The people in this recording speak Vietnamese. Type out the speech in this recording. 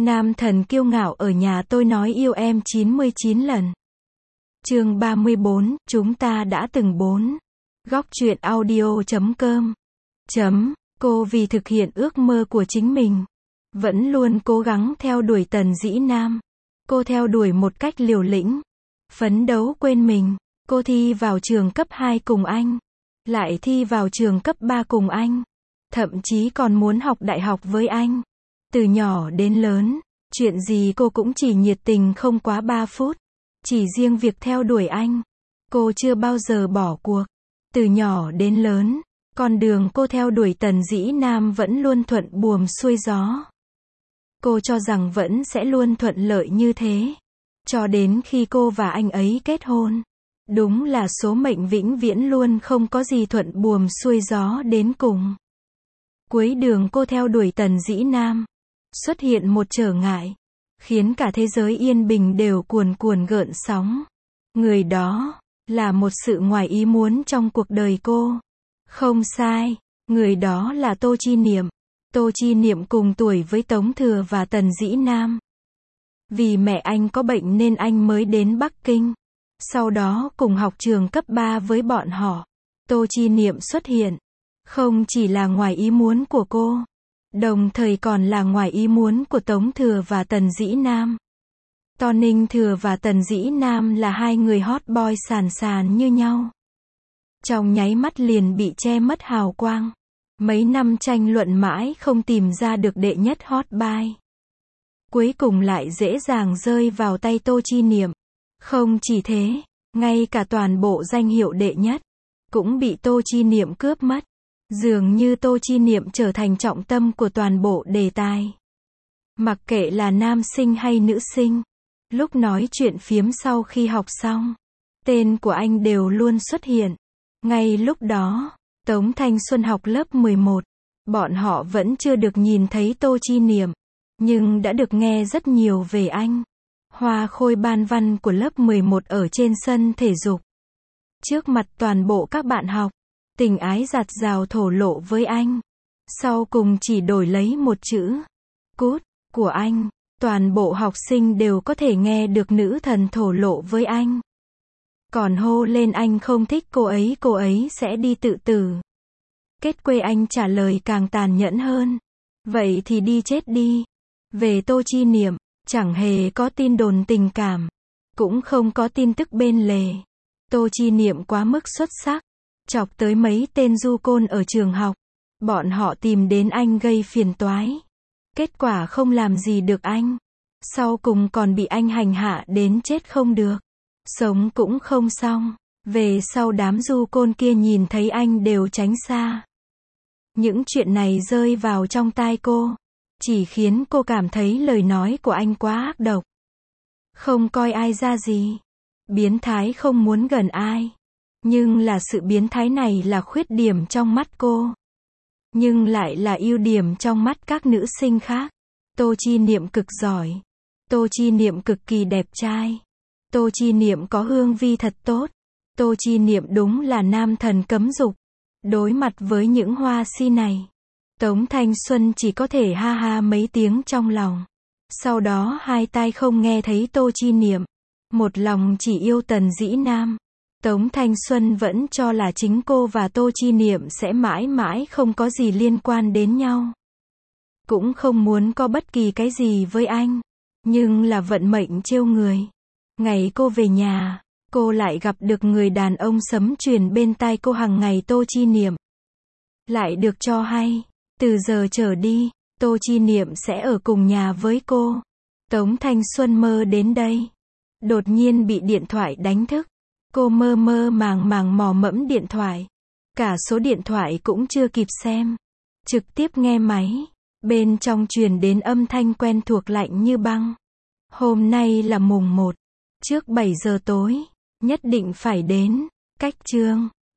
Nam thần kiêu ngạo ở nhà tôi nói yêu em 99 lần. Chương 34, chúng ta đã từng bốn. Góc truyện audio.com. Cô vì thực hiện ước mơ của chính mình, vẫn luôn cố gắng theo đuổi Tần Dĩ Nam. Cô theo đuổi một cách liều lĩnh, phấn đấu quên mình. Cô thi vào trường cấp 2 cùng anh, lại thi vào trường cấp 3 cùng anh, thậm chí còn muốn học đại học với anh. Từ nhỏ đến lớn, chuyện gì cô cũng chỉ nhiệt tình không quá 3 phút. Chỉ riêng việc theo đuổi anh, cô chưa bao giờ bỏ cuộc. Từ nhỏ đến lớn, con đường cô theo đuổi Tần Dĩ Nam vẫn luôn thuận buồm xuôi gió. Cô cho rằng vẫn sẽ luôn thuận lợi như thế, cho đến khi cô và anh ấy kết hôn. Đúng là số mệnh vĩnh viễn luôn không có gì thuận buồm xuôi gió đến cùng. Cuối đường cô theo đuổi Tần Dĩ Nam, xuất hiện một trở ngại, khiến cả thế giới yên bình đều cuồn cuộn gợn sóng. Người đó là một sự ngoài ý muốn trong cuộc đời cô. Không sai, người đó là Tô Chi Niệm. Tô Chi Niệm cùng tuổi với Tống Thừa và Tần Dĩ Nam. Vì mẹ anh có bệnh nên anh mới đến Bắc Kinh. Sau đó cùng học trường cấp 3 với bọn họ. Tô Chi Niệm xuất hiện, không chỉ là ngoài ý muốn của cô, đồng thời còn là ngoài ý muốn của Tống Thừa và Tần Dĩ Nam. Tô Ninh Thừa và Tần Dĩ Nam là hai người hot boy sàn sàn như nhau. Trong nháy mắt liền bị che mất hào quang. Mấy năm tranh luận mãi không tìm ra được đệ nhất hot boy. Cuối cùng lại dễ dàng rơi vào tay Tô Chi Niệm. Không chỉ thế, ngay cả toàn bộ danh hiệu đệ nhất cũng bị Tô Chi Niệm cướp mất. Dường như Tô Chi Niệm trở thành trọng tâm của toàn bộ đề tài. Mặc kệ là nam sinh hay nữ sinh, lúc nói chuyện phiếm sau khi học xong, tên của anh đều luôn xuất hiện. Ngay lúc đó, Tống Thanh Xuân học lớp 11, bọn họ vẫn chưa được nhìn thấy Tô Chi Niệm, nhưng đã được nghe rất nhiều về anh. Hoa khôi ban văn của lớp 11 ở trên sân thể dục. Trước mặt toàn bộ các bạn học, tình ái giạt rào thổ lộ với anh. Sau cùng chỉ đổi lấy một chữ, cút, của anh. Toàn bộ học sinh đều có thể nghe được nữ thần thổ lộ với anh. Còn hô lên anh không thích cô ấy sẽ đi tự tử. Kết quê anh trả lời càng tàn nhẫn hơn. Vậy thì đi chết đi. Về Tô Chi Niệm, chẳng hề có tin đồn tình cảm, cũng không có tin tức bên lề. Tô Chi Niệm quá mức xuất sắc, chọc tới mấy tên du côn ở trường học. Bọn họ tìm đến anh gây phiền toái. Kết quả không làm gì được anh. Sau cùng còn bị anh hành hạ đến chết không được. Sống cũng không xong. Về sau đám du côn kia nhìn thấy anh đều tránh xa. Những chuyện này rơi vào trong tai cô, chỉ khiến cô cảm thấy lời nói của anh quá ác độc. Không coi ai ra gì. Biến thái không muốn gần ai. Nhưng là sự biến thái này là khuyết điểm trong mắt cô. Nhưng lại là ưu điểm trong mắt các nữ sinh khác. Tô Chi Niệm cực giỏi. Tô Chi Niệm cực kỳ đẹp trai. Tô Chi Niệm có hương vi thật tốt. Tô Chi Niệm đúng là nam thần cấm dục. Đối mặt với những hoa si này, Tống Thanh Xuân chỉ có thể ha ha mấy tiếng trong lòng. Sau đó hai tai không nghe thấy Tô Chi Niệm. Một lòng chỉ yêu Tần Dĩ Nam. Tống Thanh Xuân vẫn cho là chính cô và Tô Chi Niệm sẽ mãi mãi không có gì liên quan đến nhau. Cũng không muốn có bất kỳ cái gì với anh. Nhưng là vận mệnh trêu người. Ngày cô về nhà, cô lại gặp được người đàn ông sấm truyền bên tai cô hàng ngày Tô Chi Niệm. Lại được cho hay, từ giờ trở đi, Tô Chi Niệm sẽ ở cùng nhà với cô. Tống Thanh Xuân mơ đến đây. Đột nhiên bị điện thoại đánh thức. Cô mơ mơ màng màng mò mẫm điện thoại. Cả số điện thoại cũng chưa kịp xem. Trực tiếp nghe máy. Bên trong truyền đến âm thanh quen thuộc lạnh như băng. Hôm nay là mùng 1. Trước 7 giờ tối. Nhất định phải đến. Cách chương.